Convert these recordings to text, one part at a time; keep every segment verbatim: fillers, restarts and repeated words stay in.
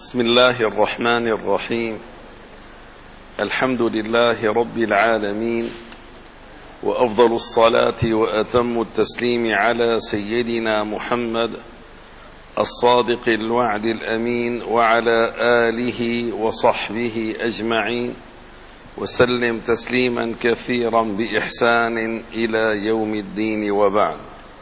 بسم الله الرحمن الرحيم. الحمد لله رب العالمين، وأفضل الصلاة وأتم التسليم على سيدنا محمد الصادق الوعد الأمين وعلى آله وصحبه أجمعين، وسلم تسليما كثيرا بإحسان إلى يوم الدين، وبعد.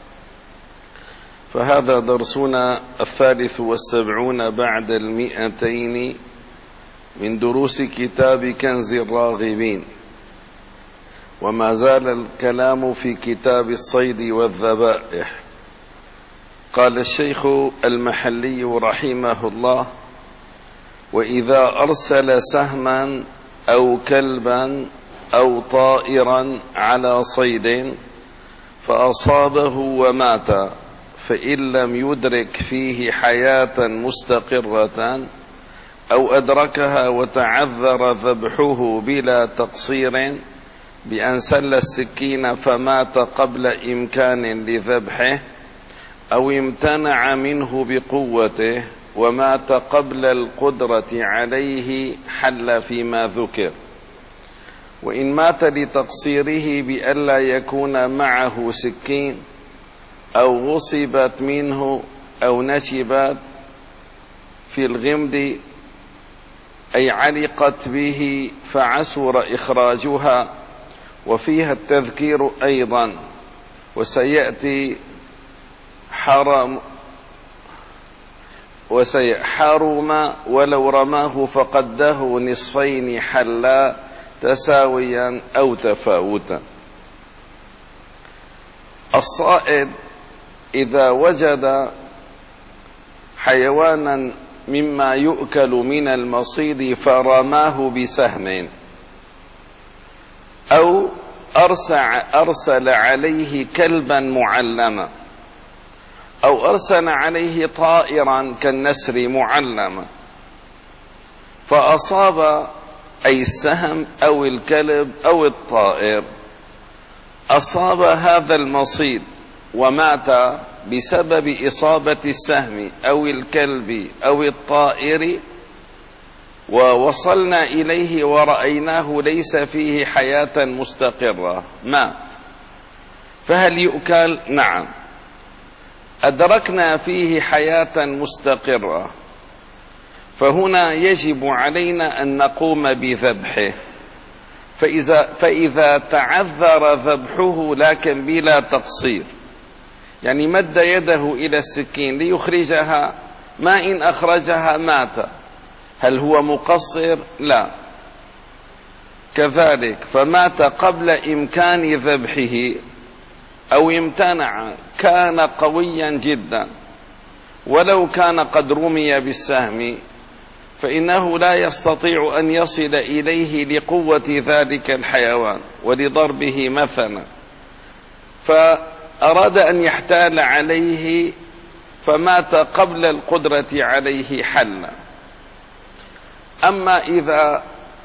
فهذا درسنا الثالث والسبعون بعد المئتين من دروس كتاب كنز الراغبين، وما زال الكلام في كتاب الصيد والذبائح. قال الشيخ المحلي رحمه الله: وإذا أرسل سهما أو كلبا أو طائرا على صيد فأصابه ومات، فإن لم يدرك فيه حياة مستقرة أو أدركها وتعذر ذبحه بلا تقصير بأن سل السكين فمات قبل إمكان لذبحه، أو امتنع منه بقوته ومات قبل القدرة عليه، حل فيما ذكر. وإن مات لتقصيره بألا يكون معه سكين أو غصبت منه أو نشبت في الغمد أي علقت به فعسر إخراجها، وفيها التذكير أيضا، وسيأتي حرم وسيحرم ولو رماه فقده نصفين حلا تساويا أو تفاوتا. الصائد إذا وجد حيوانا مما يؤكل من المصيد فرماه بسهم، أو أرسل عليه كلبا معلما، أو أرسل عليه طائرا كالنسر معلما، فأصاب أي السهم أو الكلب أو الطائر، أصاب هذا المصيد ومات بسبب إصابة السهم أو الكلب أو الطائر، ووصلنا إليه ورأيناه ليس فيه حياة مستقرة، مات، فهل يؤكل؟ نعم. أدركنا فيه حياة مستقرة، فهنا يجب علينا أن نقوم بذبحه. فإذا, فإذا تعذر ذبحه لكن بلا تقصير، يعني مد يده إلى السكين ليخرجها، ما إن أخرجها مات، هل هو مقصر؟ لا. كذلك فمات قبل إمكان ذبحه أو امتنع، كان قويا جدا، ولو كان قد رمي بالسهم فإنه لا يستطيع أن يصل إليه لقوة ذلك الحيوان ولضربه مثلا، فأراد أن يحتال عليه فمات قبل القدرة عليه، حل. أما إذا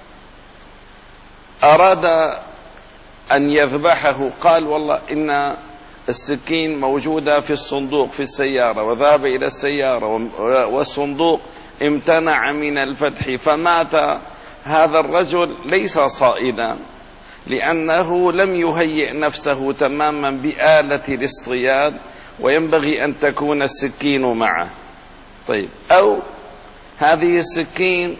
أراد أن يذبحه، قال والله إن السكين موجودة في الصندوق في السيارة، وذهب إلى السيارة والصندوق امتنع من الفتح فمات، هذا الرجل ليس صائدا، لأنه لم يهيئ نفسه تماما بآلة الاصطياد، وينبغي أن تكون السكين معه. طيب، أو هذه السكين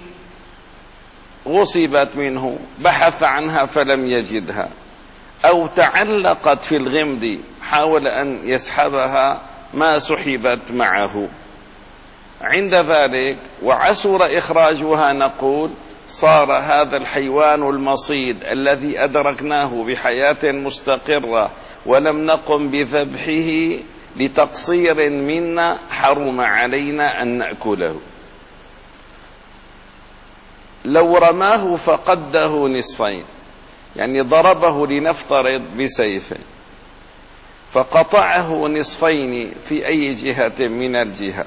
غصبت منه، بحث عنها فلم يجدها، أو تعلقت في الغمد، حاول أن يسحبها ما سحبت معه. عند ذلك وعسر إخراجها، نقول صار هذا الحيوان المصيد الذي أدركناه بحياة مستقرة ولم نقم بذبحه لتقصير منا، حرم علينا أن نأكله. لو رماه فقده نصفين، يعني ضربه لنفترض بسيفه فقطعه نصفين في أي جهة من الجهة،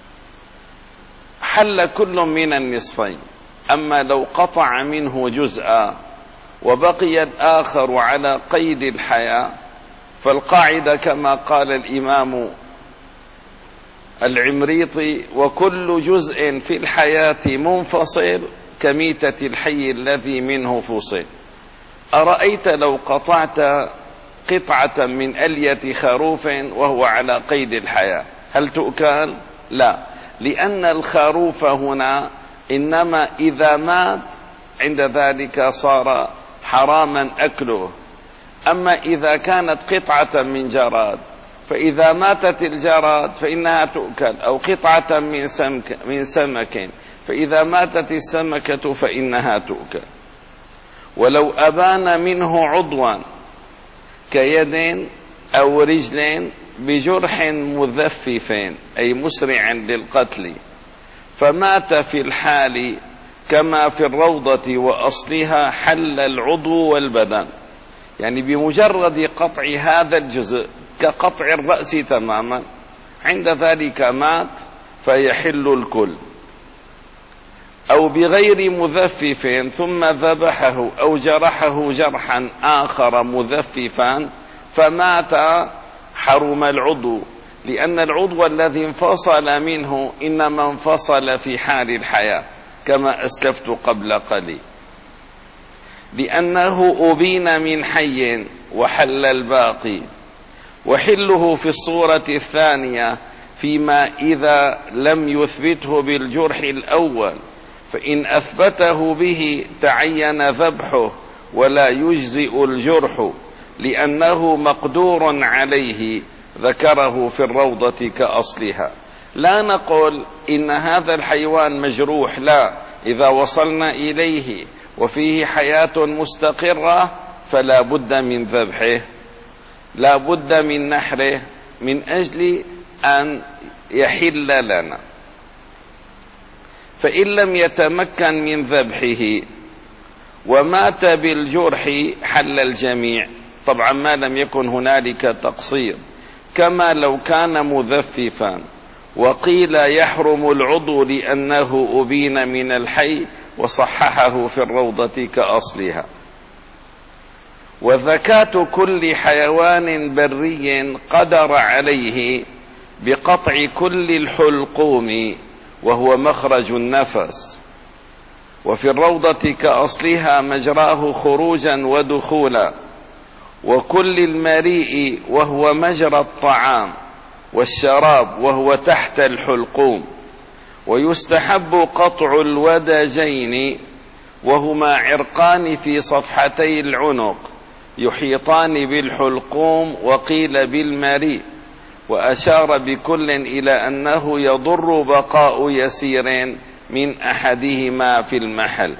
حل كل من النصفين. أما لو قطع منه جزءا وبقي الآخر على قيد الحياة، فالقاعدة كما قال الإمام العمريطي: وكل جزء في الحياة منفصل كميتة الحي الذي منه فصل. أرأيت لو قطعت قطعة من ألية خروف وهو على قيد الحياة، هل تؤكل؟ لا، لأن الخروف هنا إنما إذا مات عند ذلك صار حراما أكله. أما إذا كانت قطعة من جراد فإذا ماتت الجراد فإنها تؤكل، أو قطعة من سمك من سمك فإذا ماتت السمكة فإنها تؤكل. ولو أبان منه عضوا كيد أو رجل بجرح مذفف أي مسرع للقتل فمات في الحال كما في الروضة وأصلها، حل العضو والبدن. يعني بمجرد قطع هذا الجزء كقطع الرأس تماما، عند ذلك مات فيحل الكل. أو بغير مذفف ثم ذبحه أو جرحه جرحا آخر مذففا فمات حرم العضو، لأن العضو الذي انفصل منه إنما انفصل في حال الحياة كما أسلفت قبل قليل، لأنه أبين من حي وحل الباقي. وحله في الصورة الثانية فيما إذا لم يثبته بالجرح الأول، فإن أثبته به تعين ذبحه ولا يجزئ الجرح لأنه مقدور عليه، ذكره في الروضة كأصلها. لا نقول إن هذا الحيوان مجروح، لا، إذا وصلنا إليه وفيه حياة مستقرة فلا بد من ذبحه، لا بد من نحره من أجل أن يحل لنا. فإن لم يتمكن من ذبحه ومات بالجرح حل الجميع، طبعا ما لم يكن هنالك تقصير، كما لو كان مذففا. وقيل يحرم العضو لأنه أبين من الحي، وصححه في الروضة كأصلها. وذكاة كل حيوان بري قدر عليه بقطع كل الحلقوم وهو مخرج النفس. وفي الروضة كأصلها مجراه خروجا ودخولا. وكل المريء وهو مجرى الطعام والشراب وهو تحت الحلقوم. ويستحب قطع الودجين وهما عرقان في صفحتي العنق يحيطان بالحلقوم، وقيل بالمريء. وأشار بكل إلى أنه يضر بقاء يسير من أحدهما في المحل.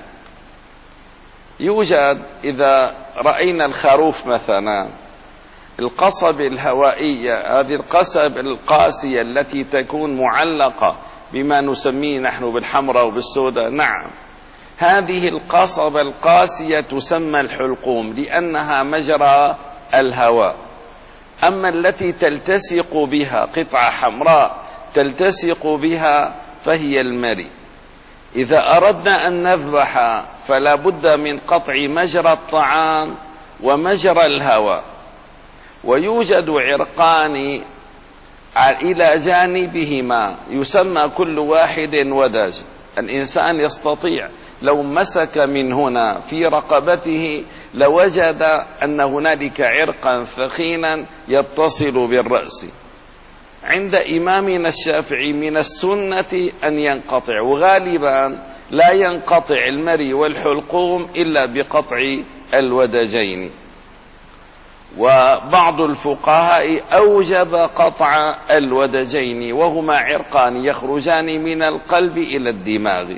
يوجد إذا رأينا الخروف مثلا القصب الهوائية، هذه القصب القاسية التي تكون معلقة بما نسميه نحن بالحمراء وبالسوداء، نعم، هذه القصب القاسية تسمى الحلقوم لأنها مجرى الهواء. أما التي تلتصق بها قطعة حمراء تلتصق بها فهي المري. إذا أردنا أن نذبح فلا بد من قطع مجرى الطعام ومجرى الهواء. ويوجد عرقان إلى جانبهما يسمى كل واحد ودج. الإنسان يستطيع لو مسك من هنا في رقبته لوجد أن هنالك عرقا ثخينا يتصل بالرأس. عند إمامنا الشافعي من السنة أن ينقطع، وغالبا لا ينقطع المري والحلقوم إلا بقطع الودجين. وبعض الفقهاء أوجب قطع الودجين وهما عرقان يخرجان من القلب إلى الدماغ.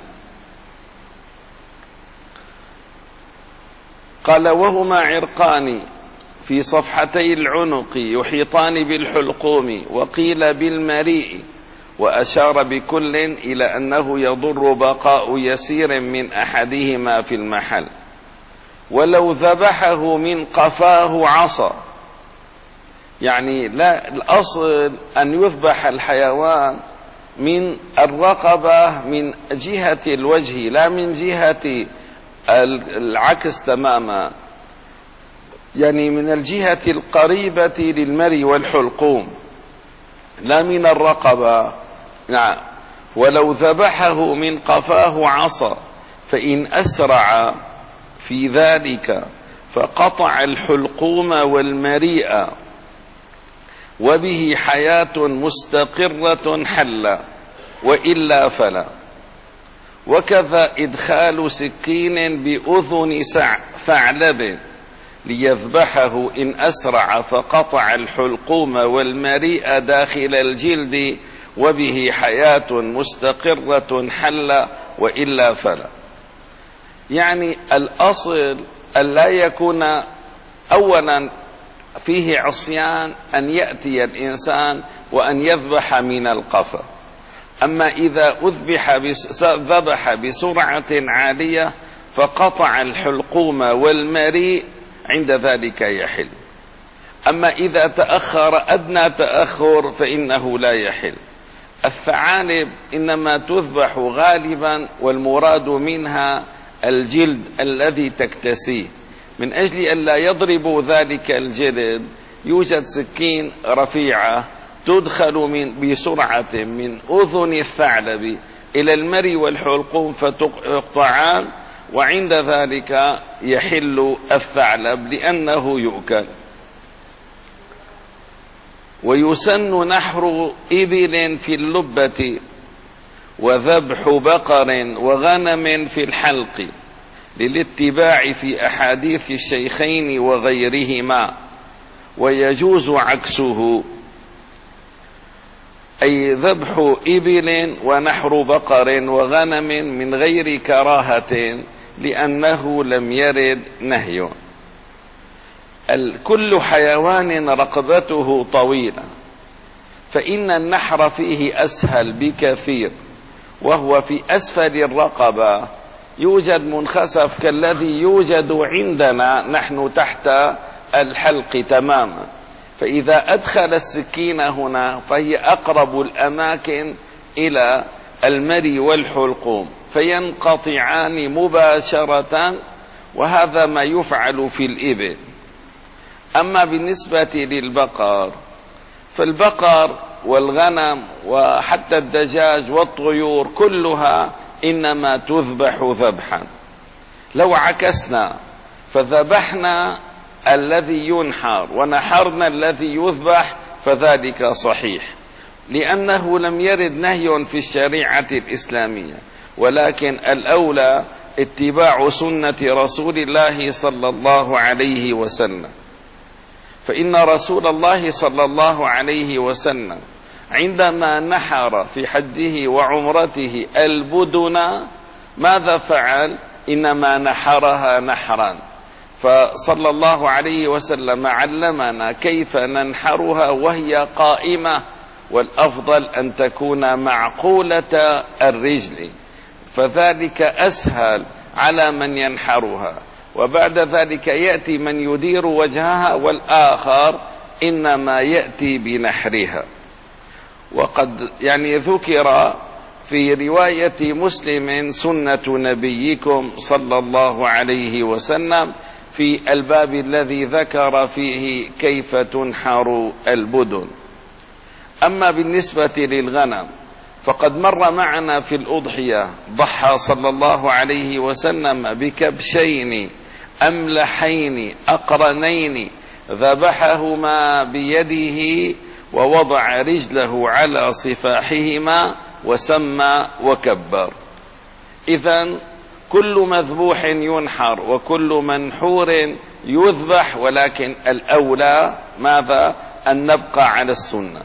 قال وهما عرقان في صفحتي العنق يحيطان بالحلقوم، وقيل بالمريء. وأشار بكل إلى أنه يضر بقاء يسير من أحدهما في المحل. ولو ذبحه من قفاه عصا، يعني لا، الأصل أن يذبح الحيوان من الرقبة من جهة الوجه لا من جهة العكس تماما، يعني من الجهة القريبة للمري والحلقوم لا من الرقبة، نعم. ولو ذبحه من قفاه عصا فإن أسرع في ذلك فقطع الحلقوم والمريء وبه حياة مستقرة حل وإلا فلا. وكذا إدخال سكين بأذن ثعلب ليذبحه إن أسرع فقطع الحلقوم والمريء داخل الجلد وبه حياة مستقرة حل وإلا فلا. يعني الأصل أن لا يكون أولا فيه عصيان أن يأتي الإنسان وأن يذبح من القفا. أما إذا أذبح ذبح بسرعة عالية فقطع الحلقوم والمريء عند ذلك يحل. أما إذا تأخر أدنى تأخر فإنه لا يحل. الثعالب إنما تذبح غالبا والمراد منها الجلد الذي تكتسيه، من أجل أن لا يضربوا ذلك الجلد يوجد سكين رفيعة تدخل من بسرعة من أذن الثعلب إلى المري والحلقوم فتقطعان، وعند ذلك يحل الثعلب لأنه يؤكل. ويسن نحر إبل في اللبة وذبح بقر وغنم في الحلق للاتباع في أحاديث الشيخين وغيرهما، ويجوز عكسه، أي ذبح إبل ونحر بقر وغنم من غير كراهة لأنه لم يرد نهي. كل حيوان رقبته طويلة فإن النحر فيه أسهل بكثير، وهو في أسفل الرقبة يوجد منخسف كالذي يوجد عندنا نحن تحت الحلق تماما، فإذا أدخل السكين هنا فهي أقرب الأماكن إلى المري والحلقوم فينقطعان مباشرة، وهذا ما يفعل في الإبل. أما بالنسبة للبقر فالبقر والغنم وحتى الدجاج والطيور كلها إنما تذبح ذبحا. لو عكسنا فذبحنا الذي ينحر ونحرنا الذي يذبح فذلك صحيح، لأنه لم يرد نهي في الشريعة الإسلامية، ولكن الأولى اتباع سنة رسول الله صلى الله عليه وسلم. فإن رسول الله صلى الله عليه وسلم عندما نحر في حجه وعمرته البدن ماذا فعل؟ إنما نحرها نحرا، فصلى الله عليه وسلم علمنا كيف ننحرها وهي قائمة، والأفضل أن تكون معقولة الرجل، فذلك أسهل على من ينحرها. وبعد ذلك يأتي من يدير وجهها، والآخر إنما يأتي بنحرها. وقد يعني ذكر في رواية مسلم سنة نبيكم صلى الله عليه وسلم في الباب الذي ذكر فيه كيف تنحر البدن. أما بالنسبة للغنم فقد مر معنا في الأضحية ضحى صلى الله عليه وسلم بكبشين أملحين أقرنين ذبحهما بيده ووضع رجله على صفاحهما وسمى وكبر. إذن كل مذبوح ينحر وكل منحور يذبح، ولكن الأولى ماذا؟ أن نبقى على السنة.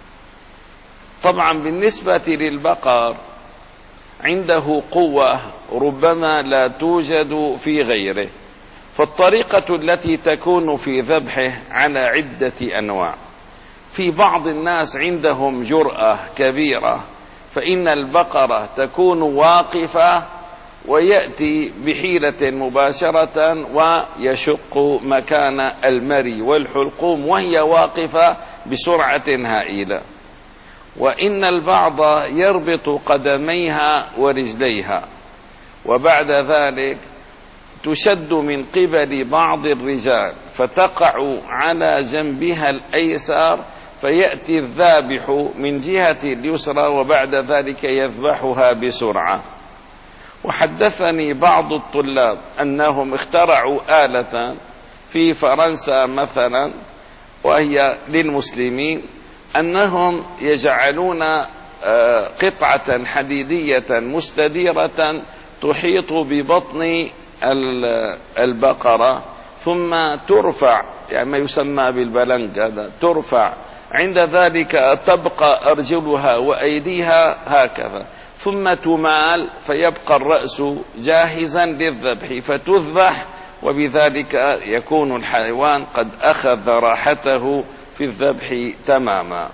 طبعا بالنسبة للبقر عنده قوة ربما لا توجد في غيره، فالطريقة التي تكون في ذبحه على عدة أنواع. في بعض الناس عندهم جرأة كبيرة، فإن البقرة تكون واقفة ويأتي بحيلة مباشرة ويشق مكان المري والحلقوم وهي واقفة بسرعة هائلة. وإن البعض يربط قدميها ورجليها، وبعد ذلك تشد من قبل بعض الرجال فتقع على جنبها الأيسر، فيأتي الذابح من جهة اليسرى وبعد ذلك يذبحها بسرعة. وحدثني بعض الطلاب أنهم اخترعوا آلة في فرنسا مثلا وهي للمسلمين، أنهم يجعلون قطعة حديدية مستديرة تحيط ببطن البقرة ثم ترفع، يعني ما يسمى بالبلنج هذا، ترفع، عند ذلك تبقى أرجلها وأيديها هكذا، ثم تمال فيبقى الرأس جاهزا للذبح فتذبح، وبذلك يكون الحيوان قد أخذ راحته في الذبح تماما.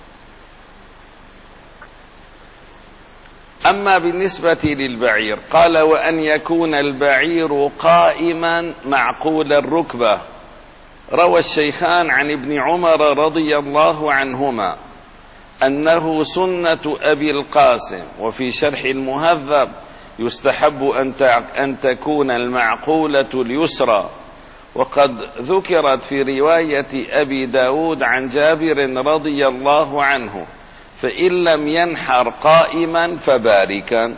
أما بالنسبة للبعير قال: وأن يكون البعير قائما معقول الركبة. روى الشيخان عن ابن عمر رضي الله عنهما أنه سنة أبي القاسم، وفي شرح المهذب يستحب أن تكون المعقولة اليسرى. وقد ذكرت في رواية أبي داود عن جابر رضي الله عنه: فإن لم ينحر قائما فباركا.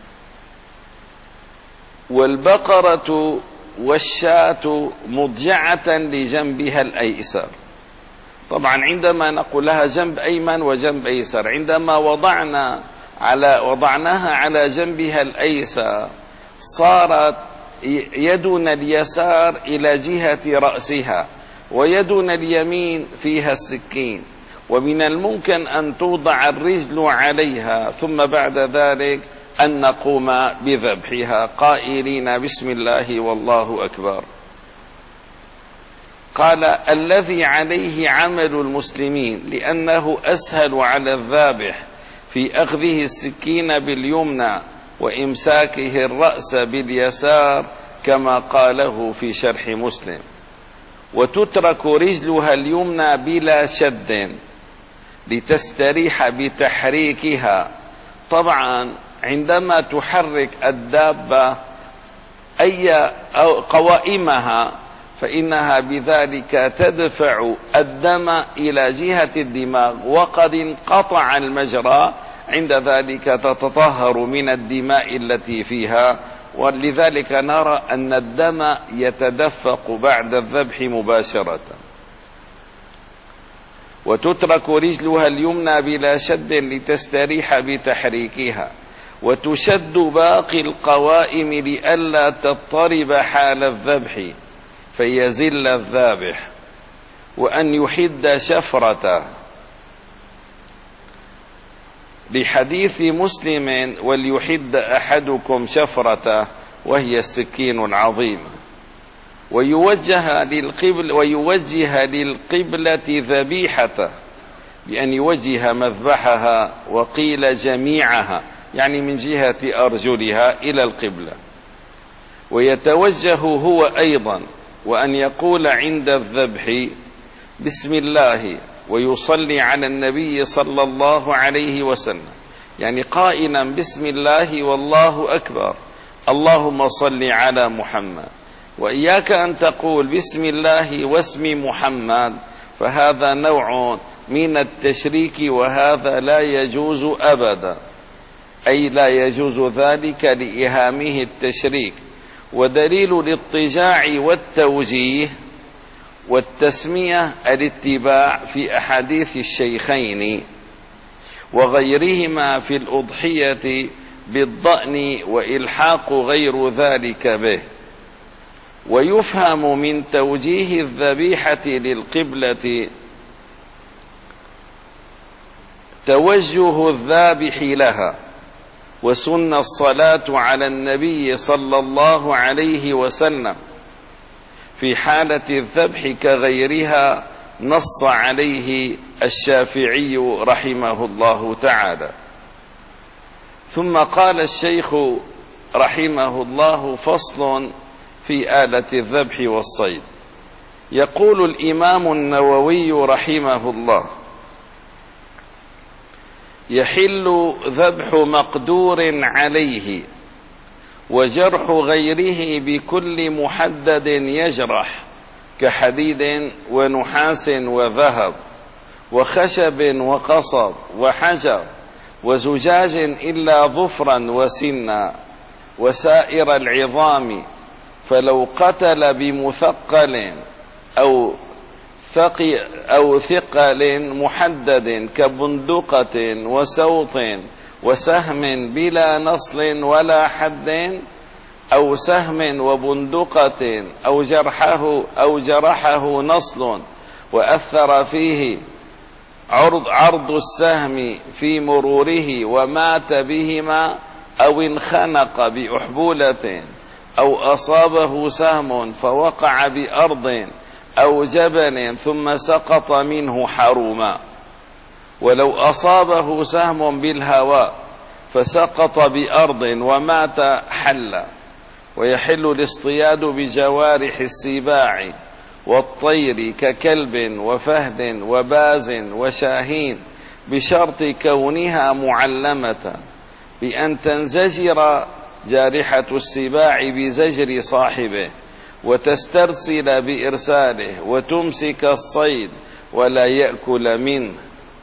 والبقرة والشاة مضجعة لجنبها الأيسر. طبعا عندما نقول لها جنب أيمن وجنب أيسر، عندما وضعنا على وضعناها على جنبها الأيسر صارت يدنا اليسار إلى جهة رأسها ويدنا اليمين فيها السكين، ومن الممكن أن توضع الرجل عليها ثم بعد ذلك أن نقوم بذبحها قائلين بسم الله والله أكبر. قال: الذي عليه عمل المسلمين لأنه أسهل على الذابح في أخذه السكين باليمنى وإمساكه الرأس باليسار كما قاله في شرح مسلم. وتترك رجلها اليمنى بلا شد لتستريح بتحريكها. طبعا عندما تحرك الدابة أي قوائمها فإنها بذلك تدفع الدم إلى جهة الدماغ، وقد انقطع المجرى، عند ذلك تتطهر من الدماء التي فيها، ولذلك نرى أن الدم يتدفق بعد الذبح مباشرة. وتترك رجلها اليمنى بلا شد لتستريح بتحريكها، وتشد باقي القوائم لئلا تضطرب حال الذبح فيزل الذابح. وأن يحد شفرته لحديث مسلم: وليحد أحدكم شفرته، وهي السكين العظيمة. ويوجه للقبل ويوجه للقبلة ذبيحته بأن يوجه مذبحها، وقيل جميعها يعني من جهة أرجلها إلى القبلة. ويتوجه هو أيضا، وأن يقول عند الذبح بسم الله ويصلي على النبي صلى الله عليه وسلم، يعني قائلا بسم الله والله أكبر اللهم صل على محمد. وإياك أن تقول بسم الله واسم محمد، فهذا نوع من التشريك وهذا لا يجوز أبدا، أي لا يجوز ذلك لإهامه التشريك. ودليل الاضطجاع والتوجيه والتسمية الاتباع في أحاديث الشيخين وغيرهما في الأضحية بالضأن وإلحاق غير ذلك به. ويفهم من توجيه الذبيحة للقبلة توجه الذابح لها، وسن الصلاة على النبي صلى الله عليه وسلم في حالة الذبح كغيرها، نص عليه الشافعي رحمه الله تعالى. ثم قال الشيخ رحمه الله: فصل في آلة الذبح والصيد. يقول الإمام النووي رحمه الله: يحل ذبح مقدور عليه وجرح غيره بكل محدد يجرح كحديد ونحاس وذهب، وخشب وقصب وحجر وزجاج إلا ظفرا وسنا وسائر العظام، فلو قتل بمثقل أو ثقي أو ثقل محدد كبندقة وسوط وسهم بلا نصل ولا حد، أو سهم وبندقة أو جرحه أو جرحه نصل وأثر فيه عرض عرض السهم في مروره ومات بهما، أو انخنق بأحبولة أو أصابه سهم فوقع بأرض أو جبل ثم سقط منه حرما. ولو أصابه سهم بالهواء فسقط بأرض ومات حل. ويحل الاصطياد بجوارح السباع والطير ككلب وفهد وباز وشاهين، بشرط كونها معلمة، بأن تنزجر جارحة السباع بزجر صاحبه، وتسترسل بإرساله، وتمسك الصيد ولا يأكل منه.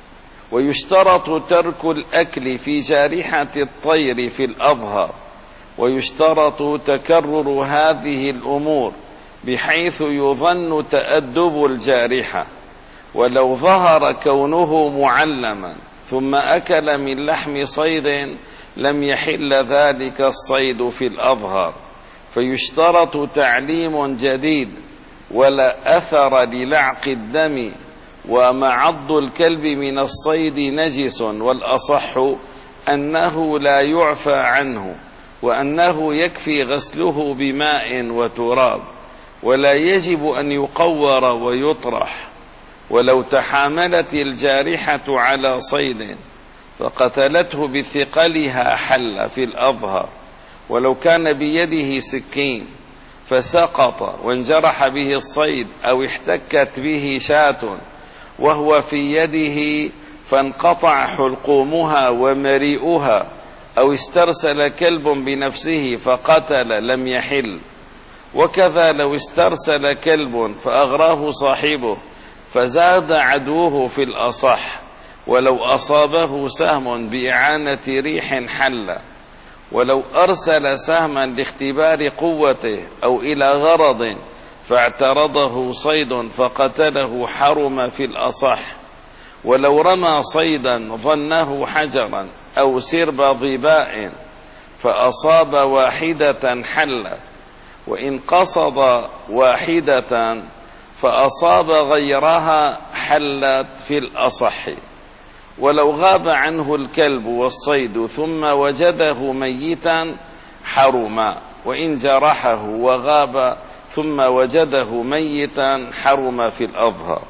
ويشترط ترك الأكل في جارحة الطير في الأظهر، ويشترط تكرر هذه الأمور بحيث يظن تأدب الجارحة. ولو ظهر كونه معلما ثم أكل من لحم صيد لم يحل ذلك الصيد في الأظهر، فيشترط تعليم جديد ولا أثر للعق الدم. ومعض الكلب من الصيد نجس، والأصح أنه لا يعفى عنه، وأنه يكفي غسله بماء وتراب، ولا يجب أن يقور ويطرح. ولو تحاملت الجارحة على صيد فقتلته بثقلها حل في الأظهر. ولو كان بيده سكين فسقط وانجرح به الصيد، أو احتكت به شاة وهو في يده فانقطع حلقومها ومريئها، أو استرسل كلب بنفسه فقتل لم يحل. وكذا لو استرسل كلب فأغراه صاحبه فزاد عدوه في الأصح، ولو أصابه سهم بإعانة ريح حل. ولو أرسل سهما لاختبار قوته أو إلى غرض فاعترضه صيد فقتله حرم في الأصح. ولو رمى صيدا ظنه حجرا أو سرب ظباء فأصاب واحدة حل، وإن قصد واحدة فأصاب غيرها حلت في الأصح. ولو غاب عنه الكلب والصيد ثم وجده ميتا حرما، وإن جرحه وغاب ثم وجده ميتا حرم في الأظهر.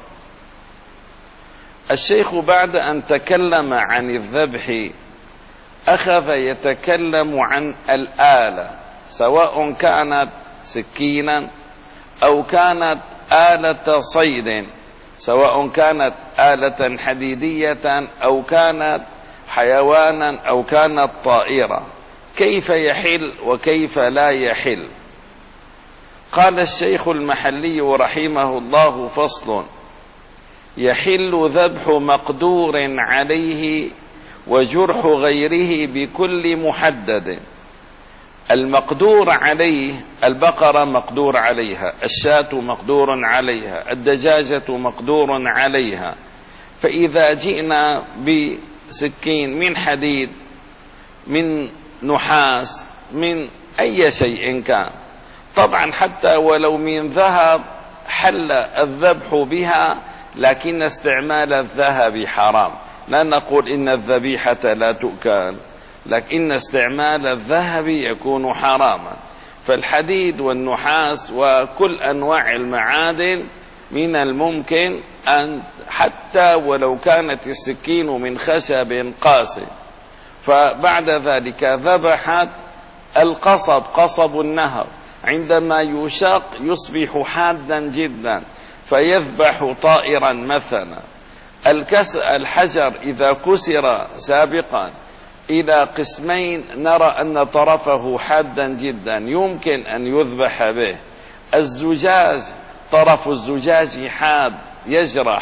الشيخ بعد أن تكلم عن الذبح أخذ يتكلم عن الآلة، سواء كانت سكينا أو كانت آلة صيد، سواء كانت آلة حديدية أو كانت حيوانا أو كانت طائرة، كيف يحل وكيف لا يحل. قال الشيخ المحلي رحمه الله: فصل: يحل ذبح مقدور عليه وجرح غيره بكل محدد. المقدور عليه البقرة مقدور عليها، الشاة مقدور عليها، الدجاجة مقدور عليها. فإذا جئنا بسكين من حديد، من نحاس، من أي شيء كان، طبعا حتى ولو من ذهب حل الذبح بها، لكن استعمال الذهب حرام. لا نقول إن الذبيحة لا تؤكل، لكن استعمال الذهب يكون حراما. فالحديد والنحاس وكل أنواع المعادن من الممكن أن حتى ولو كانت السكين من خشب قاسي. فبعد ذلك ذبحت القصب، قصب النهر، عندما يشاق يصبح حادا جدا فيذبح طائرا مثلا. الحجر إذا كسر سابقا إلى قسمين نرى أن طرفه حادا جدا يمكن أن يذبح به. الزجاج طرف الزجاج حاد يجرح،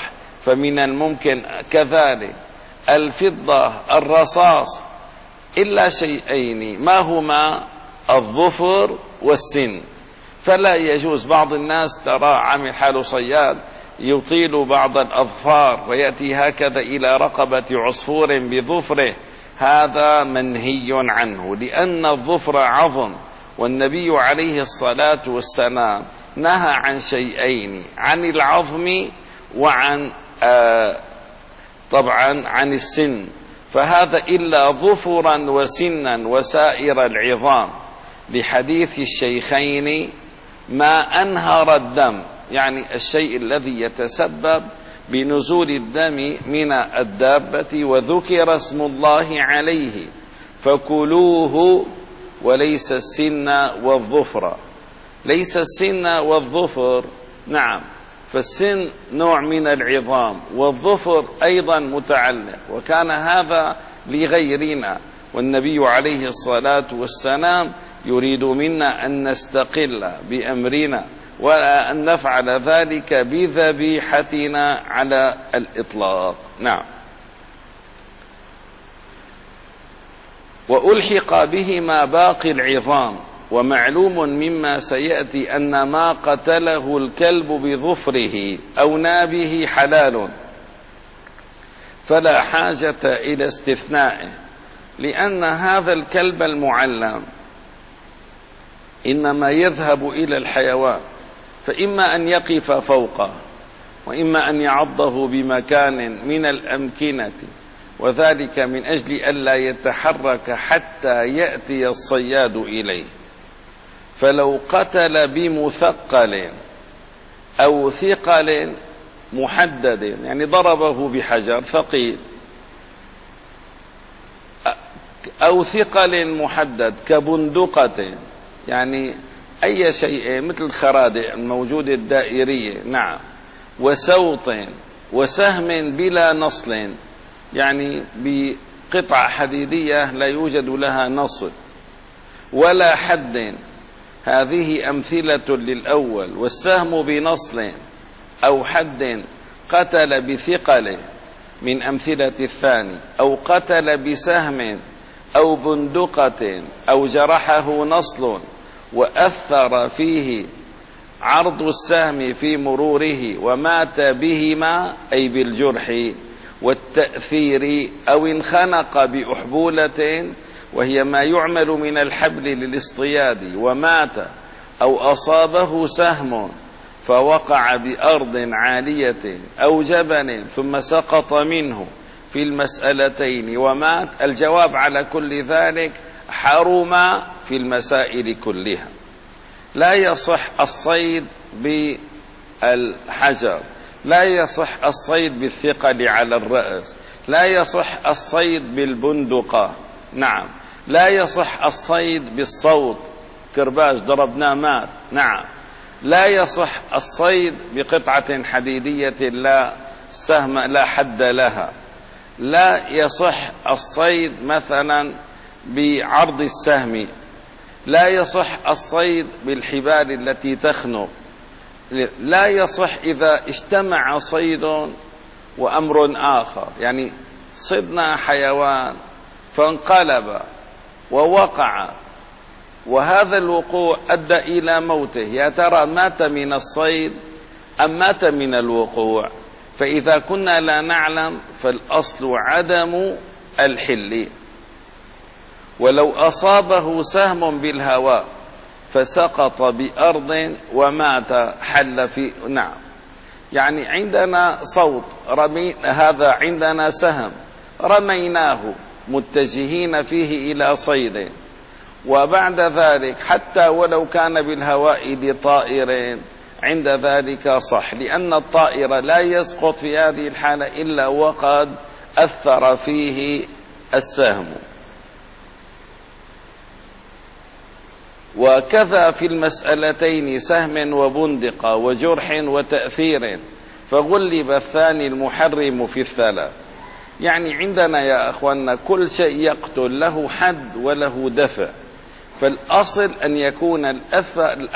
فمن الممكن كذلك الفضة الرصاص، إلا شيئين ما هما الظفر والسن. فلا يجوز، بعض الناس ترى عامل حاله صياد يطيل بعض الأظفار ويأتي هكذا إلى رقبة عصفور بظفره، هذا منهي عنه، لأن الظفر عظم، والنبي عليه الصلاة والسلام نهى عن شيئين، عن العظم وعن آه طبعا عن السن، فهذا إلا ظفرا وسنا وسائر العظام، لحديث الشيخين ما أنهر الدم، يعني الشيء الذي يتسبب بنزول الدم من الدابة وذكر اسم الله عليه فكلوه، وليس السن والظفر. ليس السن والظفر، نعم، فالسن نوع من العظام والظفر أيضا متعلق، وكان هذا لغيرنا، والنبي عليه الصلاة والسلام يريد منا أن نستقل بأمرنا وأن نفعل ذلك بذبيحتنا على الإطلاق. نعم. وألحق بهما باقي العظام، ومعلوم مما سيأتي أن ما قتله الكلب بظفره أو نابه حلال، فلا حاجة إلى استثنائه، لأن هذا الكلب المعلم إنما يذهب إلى الحيوان، فإما أن يقف فوقه وإما أن يعضه بمكان من الأمكنة، وذلك من أجل ألا يتحرك حتى يأتي الصياد إليه. فلو قتل بمثقل أو ثقل محدد، يعني ضربه بحجر ثقيل، أو ثقل محدد كبندقة، يعني أي شيء مثل الخرادق الموجودة الدائرية، نعم، وسوط وسهم بلا نصل، يعني بقطعة حديدية لا يوجد لها نصل ولا حد، هذه أمثلة للأول. والسهم بنصل أو حد قتل بثقله من أمثلة الثاني، أو قتل بسهم أو بندقة أو جرحه نصل وأثر فيه عرض السهم في مروره ومات بهما، أي بالجرح والتأثير، أو انخنق بأحبولة وهي ما يعمل من الحبل للاصطياد ومات، أو أصابه سهم فوقع بأرض عالية أو جبل ثم سقط منه في المسألتين ومات، الجواب على كل ذلك حرم في المسائل كلها. لا يصح الصيد بالحجر، لا يصح الصيد بالثقل على الرأس، لا يصح الصيد بالبندقة، نعم، لا يصح الصيد بالصوت، كرباج ضربناه مات، نعم، لا يصح الصيد بقطعة حديدية لا سهم لا حد لها، لا يصح الصيد مثلا بعرض السهم، لا يصح الصيد بالحبال التي تخنق، لا يصح إذا اجتمع صيد وأمر آخر، يعني صدنا حيوان فانقلب ووقع وهذا الوقوع أدى إلى موته، يا ترى مات من الصيد أم مات من الوقوع؟ فإذا كنا لا نعلم فالأصل عدم الحل. ولو أصابه سهم بالهواء فسقط بأرض ومات حل في، نعم، يعني عندنا صوت رمي، هذا عندنا سهم رميناه متجهين فيه إلى صيد، وبعد ذلك حتى ولو كان بالهواء لطائر عند ذلك صح، لأن الطائر لا يسقط في هذه الحالة إلا وقد أثر فيه السهم. وكذا في المسألتين سهم وبندقة وجرح وتأثير، فغلب الثاني المحرم في الثلاث. يعني عندنا يا أخوانا كل شيء يقتل له حد وله دفع، فالأصل أن يكون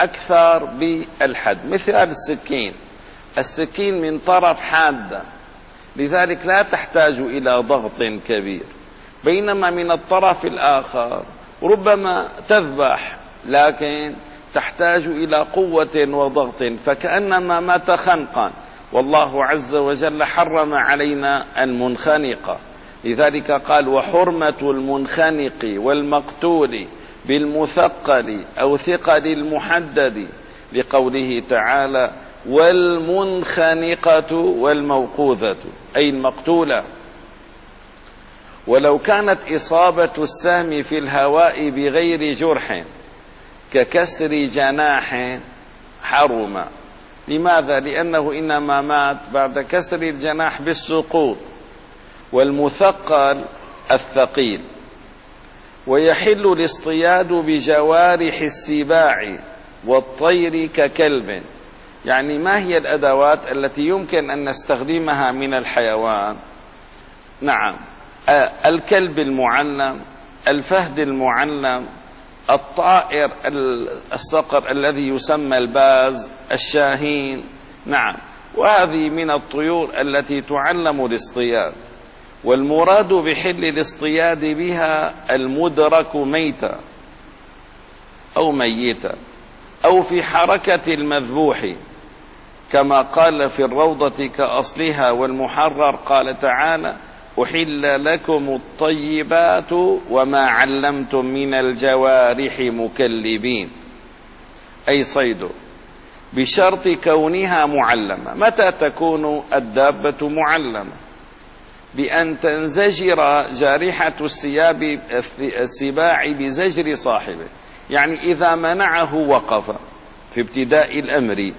الأكثر بالحد. مثل السكين، السكين من طرف حادة لذلك لا تحتاج إلى ضغط كبير. بينما من الطرف الآخر ربما تذبح لكن تحتاج إلى قوة وضغط، فكأنما مات خنقا، والله عز وجل حرم علينا المنخنقة. لذلك قال: وحرمة المنخنق والمقتول بالمثقل أو ثقل المحدد، لقوله تعالى: والمنخنقة والموقوذة، أي المقتولة. ولو كانت إصابة السهم في الهواء بغير جرح ككسر جناح حرم. لماذا؟ لأنه إنما مات بعد كسر الجناح بالسقوط. والمثقل الثقيل. ويحل الاصطياد بجوارح السباع والطير ككلب. يعني ما هي الأدوات التي يمكن أن نستخدمها من الحيوان؟ نعم، الكلب المعلم، الفهد المعلم، الطائر الصقر الذي يسمى الباز، الشاهين. نعم، وهذه من الطيور التي تعلم الاصطياد. والمراد بحل الاصطياد بها المدرك ميتا أو ميتا أو في حركة المذبوح، كما قال في الروضة كأصلها والمحرر، قال تعالى: أحل لكم الطيبات وما علمتم من الجوارح مكلبين، أي صيد، بشرط كونها معلمة. متى تكون الدابة معلمة؟ بأن تنزجر جارحة السياب السباع بزجر صاحبه، يعني إذا منعه وقف في ابتداء الأمر،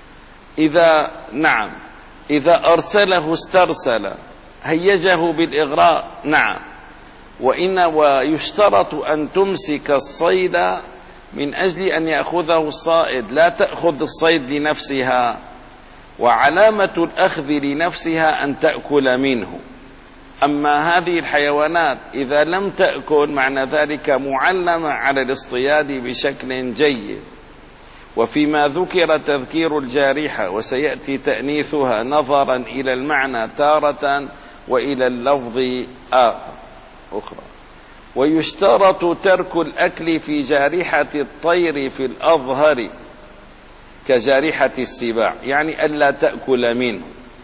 إذا نعم إذا أرسله استرسل، هيجه بالإغراء. نعم، وإن ويشترط أن تمسك الصيد من أجل أن يأخذه الصائد، لا تأخذ الصيد لنفسها، وعلامة الأخذ لنفسها أن تأكل منه. أما هذه الحيوانات إذا لم تأكل، معنى ذلك معلمة على الاصطياد بشكل جيد. وفيما ذكر تذكير الجارحة، وسيأتي تأنيثها نظرا إلى المعنى تارة وإلى اللفظ آخر أخرى. ويشترط ترك الأكل في جارحة الطير في الأظهر كجارحة السباع، يعني ألا تأكل منه.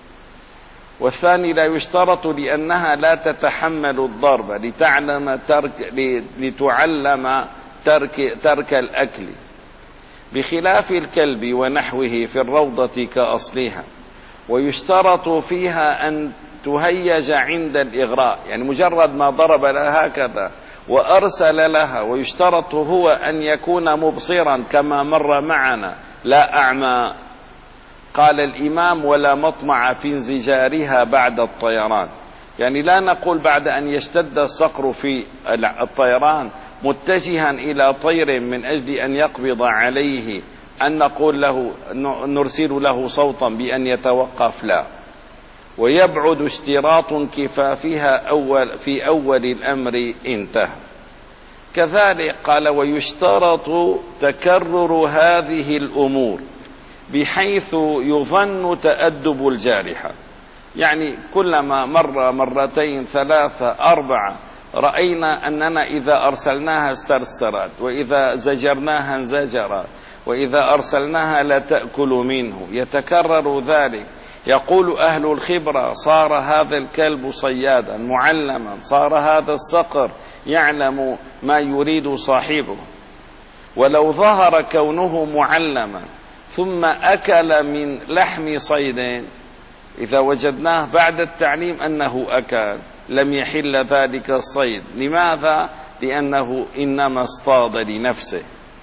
والثاني لا يشترط لأنها لا تتحمل الضرب، لتعلم ترك لتعلم ترك ترك الأكل، بخلاف الكلب ونحوه في الروضة كأصلها. ويشترط فيها أن تهيج عند الإغراء، يعني مجرد ما ضرب لها هكذا وأرسل لها. ويشترط هو أن يكون مبصرا كما مر معنا، لا أعمى. قال الإمام: ولا مطمع في انزجارها بعد الطيران، يعني لا نقول بعد أن يشتد الصقر في الطيران متجها إلى طير من أجل أن يقبض عليه أن نقول له نرسل له صوتا بأن يتوقف، لا. ويبعد اشتراط كفافها أول في أول الأمر، انتهى. كذلك قال: ويشترط تكرر هذه الأمور بحيث يظن تأدب الجارحة، يعني كلما مر مرتين ثلاثة أربعة رأينا أننا إذا أرسلناها استرسلت، وإذا زجرناها انزجرت، وإذا أرسلناها لا تأكل منه، يتكرر ذلك. يقول أهل الخبرة: صار هذا الكلب صيادا معلما، صار هذا الصقر يعلم ما يريد صاحبه. ولو ظهر كونه معلما ثم أكل من لحم صيد، إذا وجدناه بعد التعليم أنه أكل، لم يحل ذلك الصيد. لماذا؟ لأنه إنما اصطاد لنفسه.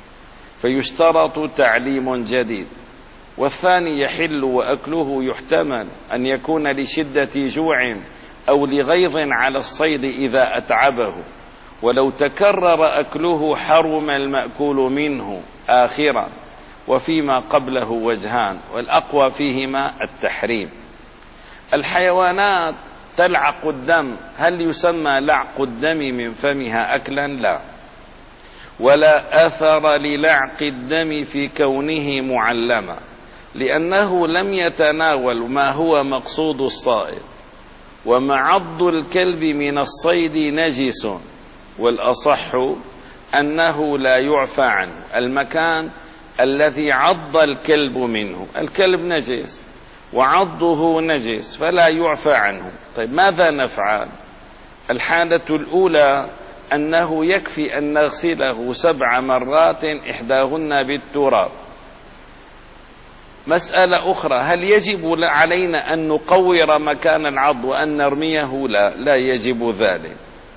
فيشترط تعليم جديد. والثاني يحل وأكله يحتمل أن يكون لشدة جوع أو لغيظ على الصيد إذا أتعبه، ولو تكرر أكله حرم المأكول منه آخرا. وفيما قبله وجهان، والأقوى فيهما التحريم. الحيوانات تلعق الدم، هل يسمى لعق الدم من فمها أكلا؟ لا. ولا أثر للعق الدم في كونه معلما، لأنه لم يتناول ما هو مقصود الصائد. ومعض الكلب من الصيد نجس، والأصح أنه لا يعفى عنه. المكان الذي عض الكلب منه، الكلب نجس وعضه نجس فلا يعفى عنه. طيب ماذا نفعل؟ الحالة الأولى أنه يكفي أن نغسله سبع مرات إحداهن بالتراب. مسألة أخرى، هل يجب علينا أن نقور مكان العض وأن نرميه؟ لا، لا يجب ذلك.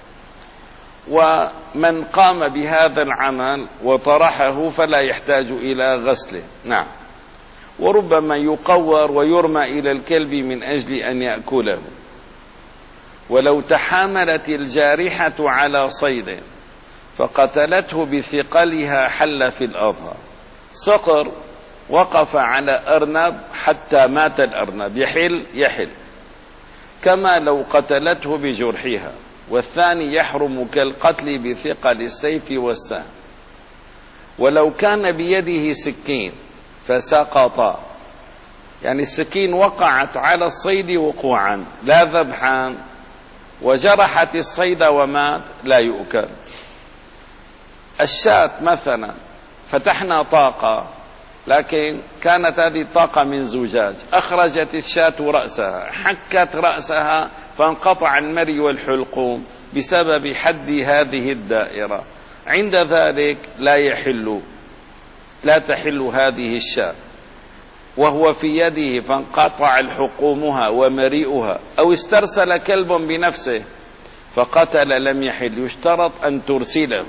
ومن قام بهذا العمل وطرحه فلا يحتاج إلى غسله. نعم. وربما يقور ويرمى إلى الكلب من أجل أن يأكله. ولو تحاملت الجارحة على صيد فقتلته بثقلها حل في الأظهر. صقر وقف على أرنب حتى مات الأرنب، يحل يحل، كما لو قتلته بجرحها. والثاني يحرم كالقتل بثقل السيف والسهم. ولو كان بيده سكين فسقط، يعني السكين وقعت على الصيد وقوعا لا ذبحا، وجرحت الصيد ومات، لا يؤكل. الشاة مثلا فتحنا طاقة، لكن كانت هذه الطاقة من زجاج، أخرجت الشاة رأسها، حكت رأسها فانقطع المري والحلقوم بسبب حد هذه الدائرة. عند ذلك لا يحل، لا تحل هذه الشاة وهو في يده فانقطع الحقومها ومريئها، أو استرسل كلب بنفسه فقتل لم يحل، يشترط أن ترسله.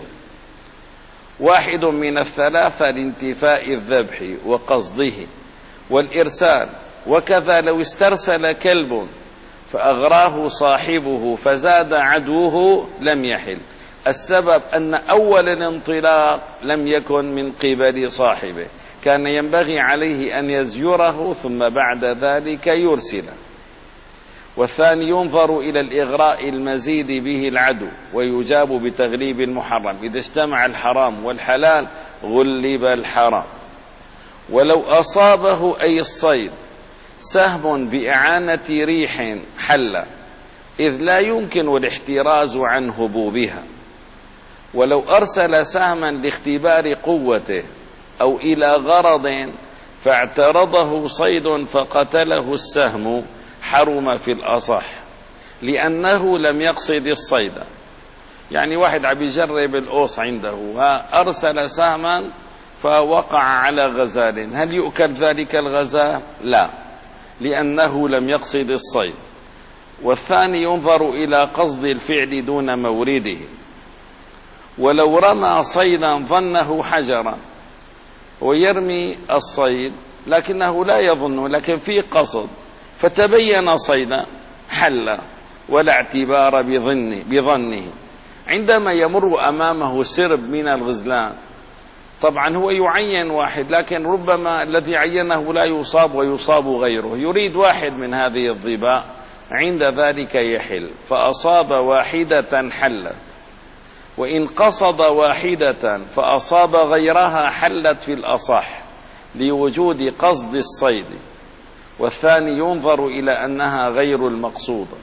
واحد من الثلاثة لانتفاء الذبح وقصده والإرسال. وكذا لو استرسل كلب فأغراه صاحبه فزاد عدوه لم يحل. السبب أن أول الانطلاق لم يكن من قبل صاحبه، كان ينبغي عليه أن يزجره ثم بعد ذلك يرسله. والثاني ينظر إلى الإغراء المزيد به العدو ويجاب بتغليب المحرم. إذا اجتمع الحرام والحلال غلب الحرام. ولو أصابه أي الصيد سهم بإعانة ريح حل، إذ لا يمكن الاحتراز عن هبوبها. ولو أرسل سهما لاختبار قوته أو إلى غرض فاعترضه صيد فقتله السهم حرم في الأصح، لأنه لم يقصد الصيد. يعني واحد عم يجرب القوس عنده وأرسل سهما فوقع على غزال، هل يؤكل ذلك الغزال؟ لا، لأنه لم يقصد الصيد. والثاني ينظر إلى قصد الفعل دون مورده. ولو رمى صيدا ظنه حجرا ويرمي الصيد لكنه لا يظن، لكن في قصد، فتبين صيدا حل ولا اعتبار بظنه, بظنه. عندما يمر أمامه سرب من الغزلان، طبعا هو يعين واحد، لكن ربما الذي عينه لا يصاب ويصاب غيره، يريد واحد من هذه الظباء، عند ذلك يحل. فأصاب واحدة حلت، وإن قصد واحدة فأصاب غيرها حلت في الأصح لوجود قصد الصيد. والثاني ينظر إلى أنها غير المقصودة.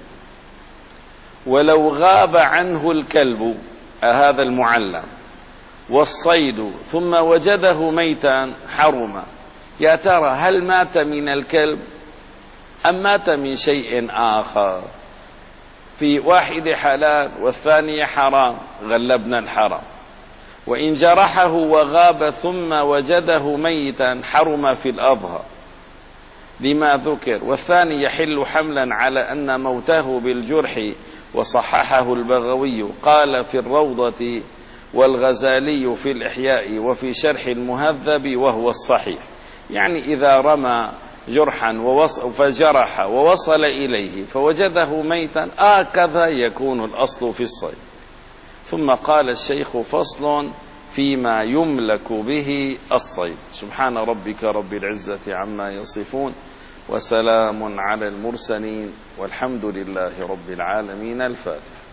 ولو غاب عنه الكلب هذا المعلم والصيد ثم وجده ميتا حرم. يا ترى هل مات من الكلب أم مات من شيء آخر؟ في واحد حلال والثاني حرام، غلبنا الحرام. وإن جرحه وغاب ثم وجده ميتا حرم في الأظهر لما ذكر. والثاني يحل حملا على أن موته بالجرح، وصححه البغوي قال في الروضة والغزالي في الإحياء وفي شرح المهذب وهو الصحيح. يعني إذا رمى جرحا فجرح ووصل إليه فوجده ميتا هكذا يكون الأصل في الصيد. ثم قال الشيخ فصل فيما يملك به الصيد. سبحان ربك رب العزة عما يصفون، وسلام على المرسلين، والحمد لله رب العالمين. الفاتحة.